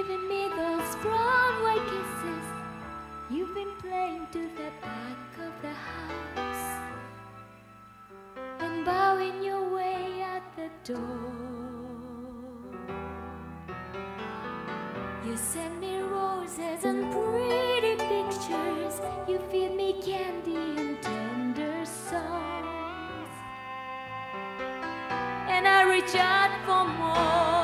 giving me those brown white kisses. You've been playing to the back of the house and bowing your way out the door. You send me roses and pretty pictures. You feed me candy and tender songs, and I reach out for more.